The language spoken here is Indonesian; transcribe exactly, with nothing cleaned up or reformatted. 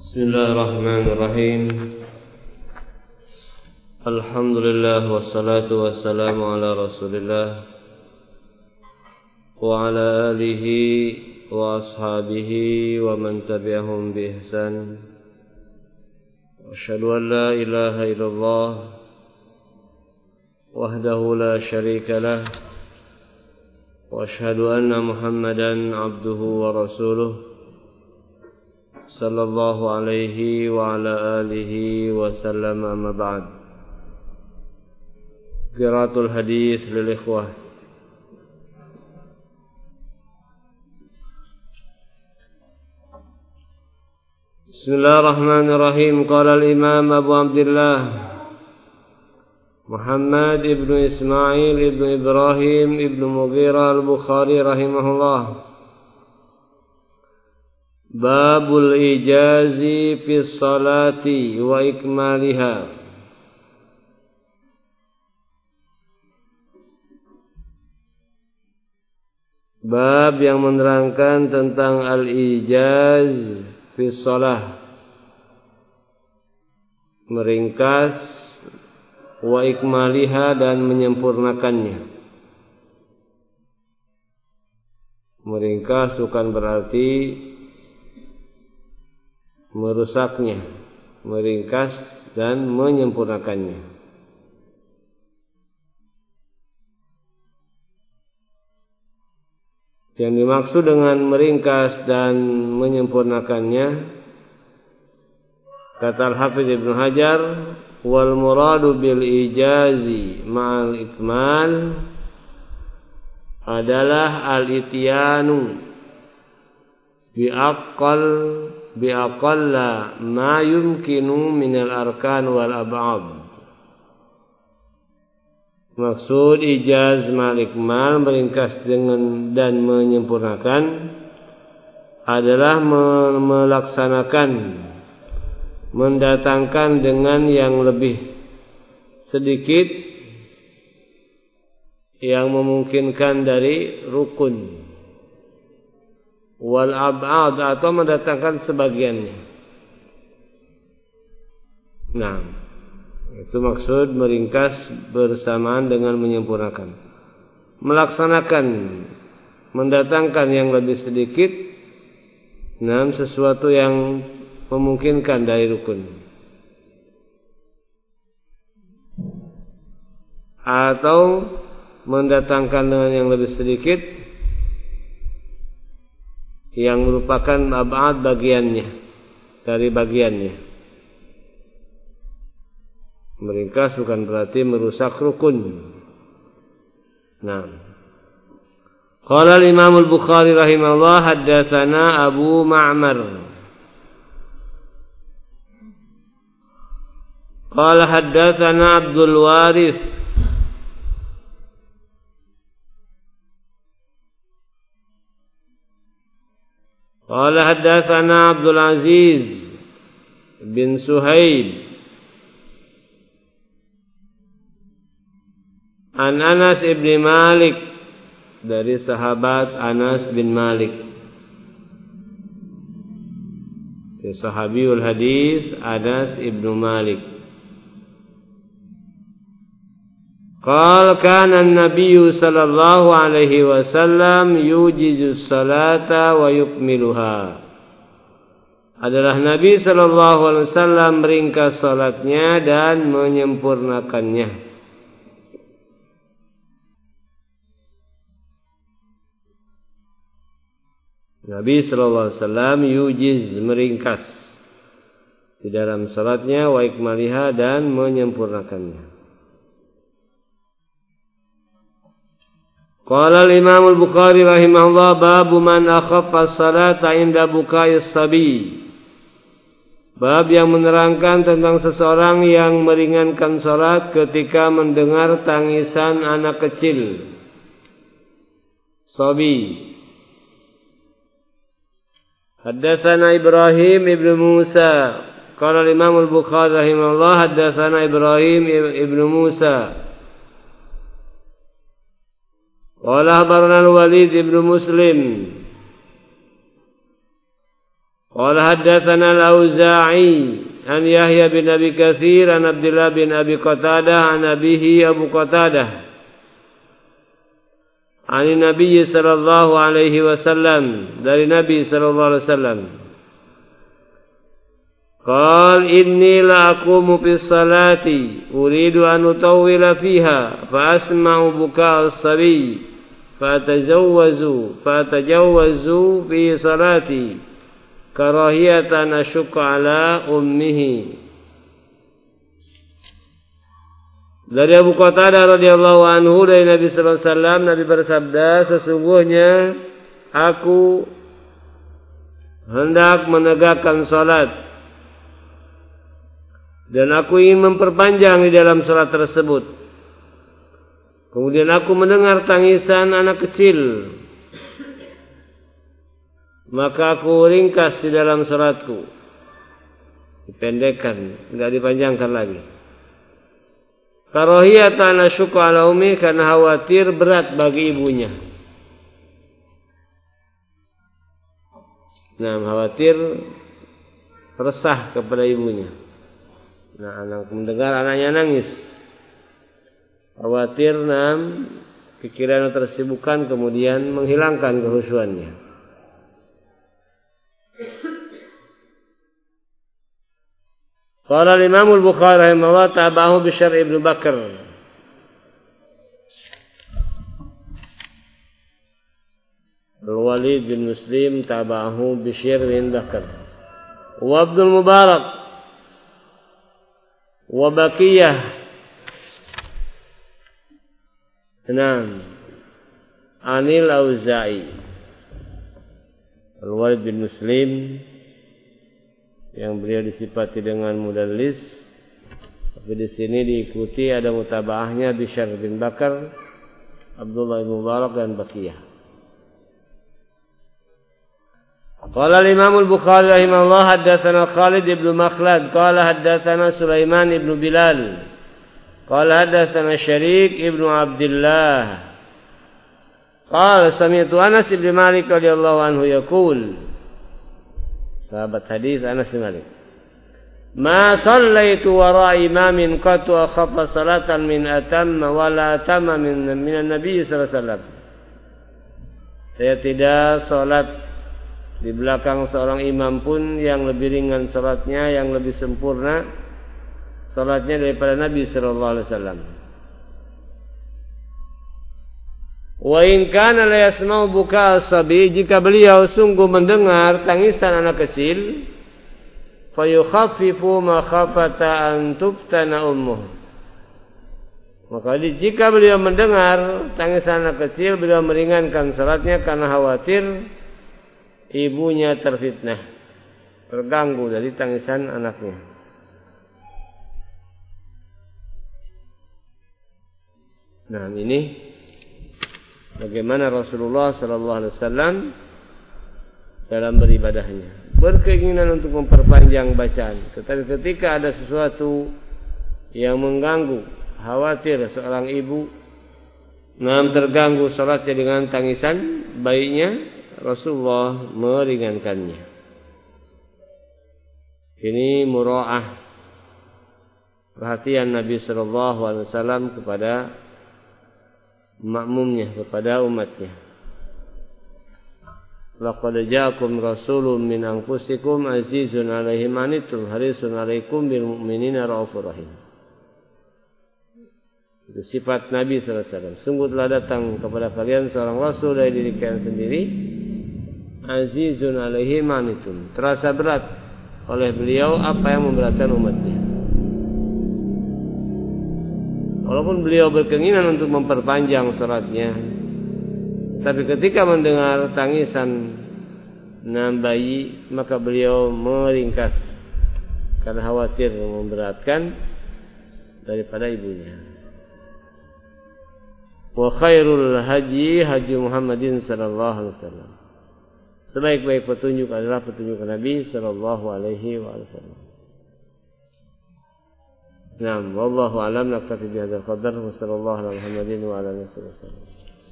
Bismillahirrahmanirrahim. Alhamdulillah wassalatu wassalamu ala Rasulillah wa ala alihi wa ashabihi wa man tabi'ahum bi ihsan. Asyhadu an la ilaha illallah wahdahu la syarika lah wa asyhadu anna Muhammadan abduhu wa rasuluh sallallahu alaihi wa ala alihi wa sallam. Amma ba'd. Qiraatul hadis lil ikhwah. Bismillahirrahmanirrahim. Qala al-Imam Abu Abdullah Muhammad ibn Ismail ibn Ibrahim ibn Mughirah al-Bukhari rahimahullah. Babul ijazi fi salati wa ikmaliha. Bab yang menerangkan tentang al-ijaz fi shalah, meringkas, wa ikmaliha dan menyempurnakannya. Meringkas bukan berarti merusaknya, meringkas dan menyempurnakannya. Yang dimaksud dengan meringkas dan menyempurnakannya, kata Al-Hafidz Ibnu Hajar, wal muradu bil ijazi ma'al ikmal adalah al-ityanu bi'aqal bi'aqalla ma yumkinu minal arkan wal ab'ad. Maksud ijaz ma'al ikmal, meringkas dengan dan menyempurnakan, adalah melaksanakan, mendatangkan dengan yang lebih sedikit yang memungkinkan dari rukun, wal ab'ad atau mendatangkan sebagiannya. Nah, itu maksud meringkas bersamaan dengan menyempurnakan. Melaksanakan, mendatangkan yang lebih sedikit, nah, sesuatu yang memungkinkan dari rukun, atau mendatangkan dengan yang lebih sedikit yang merupakan ab'ad bagiannya, dari bagiannya. Meringkas bukan berarti merusak rukun. Nah, qala al-Imam al-Bukhari rahimahullah, haddatsana Abu Ma'mar qala haddatsana Abdul Warith qala haddatsana Abdul Aziz bin Suhaib an Anas ibn Malik, dari sahabat Anas bin Malik, sahabiul hadis Anas ibn Malik. Qala kana an-nabiy sallallahu alaihi wasallam yujizu salata wa yukmiluha. Adalah Nabi sallallahu alaihi wasallam meringkas salatnya dan menyempurnakannya. Nabi sallallahu alaihi wasallam yujiz, meringkas di dalam salatnya, wa ikmaliha dan menyempurnakannya. Qala al-Imam al-Bukhari rahimahullah, babu man akhaffa as-salata 'inda buka'is sabi. Bab yang menerangkan tentang seseorang yang meringankan salat ketika mendengar tangisan anak kecil, sabi. Haddatsana Ibrahim ibn Musa qala al-Imam al-Bukhari rahimahullah, haddatsana Ibrahim ibn Musa qala akhbarana al-Walid ibn Muslim Qala haddatsana al-Auza'i an Yahya bin Abi Katsir an Abdullah bin Abi Qatadah an abihi Abu Qatadah an Nabi sallallahu alaihi wasallam, dari Nabi sallallahu alaihi wasallam. Qal inni la aqumu fi salati uridu an utawwila fiha fa asma'u buka as-sabi fa tajawwazu fa tajawwazu fi salati karahiyatan asyqa ala ummihi. Dari Abu Qatadah radhiyallahu anhu, dari Nabi sallallahu alaihi wasallam, Nabi bersabda, sesungguhnya aku hendak menegakkan salat dan aku ingin memperpanjang di dalam salat tersebut. Kemudian aku mendengar tangisan anak kecil, maka aku ringkas di dalam salatku, dipendekkan, tidak dipanjangkan lagi. Karahiyatan asyqa ala ummi, karena khawatir berat bagi ibunya. Nah, khawatir resah kepada ibunya. Nah, anak mendengar anaknya nangis, khawatir nam pikiran tersibukkan, kemudian menghilangkan kehusuannya. Qala al-Imam al-Bukhari rahimahullah tabahu Bishr ibn Bakr. Al-Walid bin Muslim tabahu Bishr bin Bakr. Wa Abdul Mubarak wa Baqiyah. Naam. Anil Auza'i. Al-Walid bin Muslim yang beliau disifati dengan mudallis, tapi di sini diikuti ada mutabaahnya Bishr bin Bakar, Abdullah bin Mubarak dan Baqiyah. Qala al-Imam al-Bukhari rahimahullah haddatsana Khalid ibn Makhlad qala haddatsana Sulaiman ibn Bilal qala haddatsana Syarik ibn Abdullah qala sami'tu Anas ibn Malik radhiyallahu anhu yaqul, sahabat hadis Anas bin Malik, ma sallaitu wara imamin qatu akhaffa salatan min atamma wala atamma min minan nabi sallallahu alaihi wasallam. Saya tidak salat di belakang seorang imam pun yang lebih ringan salatnya, yang lebih sempurna salatnya daripada Nabi sallallahu alaihi wasallam. Wa in kana la yasma'u buka as-sabi, jika beliau sungguh mendengar tangisan anak kecil, fa yukhaffifu ma khafata an tuftana ummuh, maka jika beliau mendengar tangisan anak kecil, beliau meringankan salatnya karena khawatir ibunya terfitnah, terganggu dari tangisan anaknya. Nah, ini bagaimana Rasulullah sallallahu alaihi wasallam dalam beribadahnya, berkeinginan untuk memperpanjang bacaan, tetapi ketika ada sesuatu yang mengganggu, khawatir seorang ibu nam terganggu salatnya dengan tangisan bayinya, Rasulullah meringankannya. Ini mura'ah, perhatian Nabi sallallahu alaihi wasallam kepada makmumnya, kepada umatnya. Laqad ja'akum rasulun min anfusikum azizun 'alaihi ma anittum harisun 'alaikum bil mu'minina raufur rahim. Itu sifat Nabi sallallahu alaihi wasallam. Sungguh telah datang kepada kalian seorang rasul dari diri kalian sendiri, azizun 'alaihi ma anittum, terasa berat oleh beliau apa yang memberatkan umatnya. Walaupun beliau berkeinginan untuk memperpanjang salatnya, tapi ketika mendengar tangisan nam bayi, maka beliau meringkas karena khawatir memberatkan daripada ibunya. Wa khairul haji haji Muhammadin sallallahu alaihi wasallam. Sebaik-baik petunjuk adalah petunjuk Nabi sallallahu alaihi wasallam. Naam, wallahu a'lam, naktafi bihadzal qadar wa sallallahu ala Muhammadin wa ala alihi wasallam.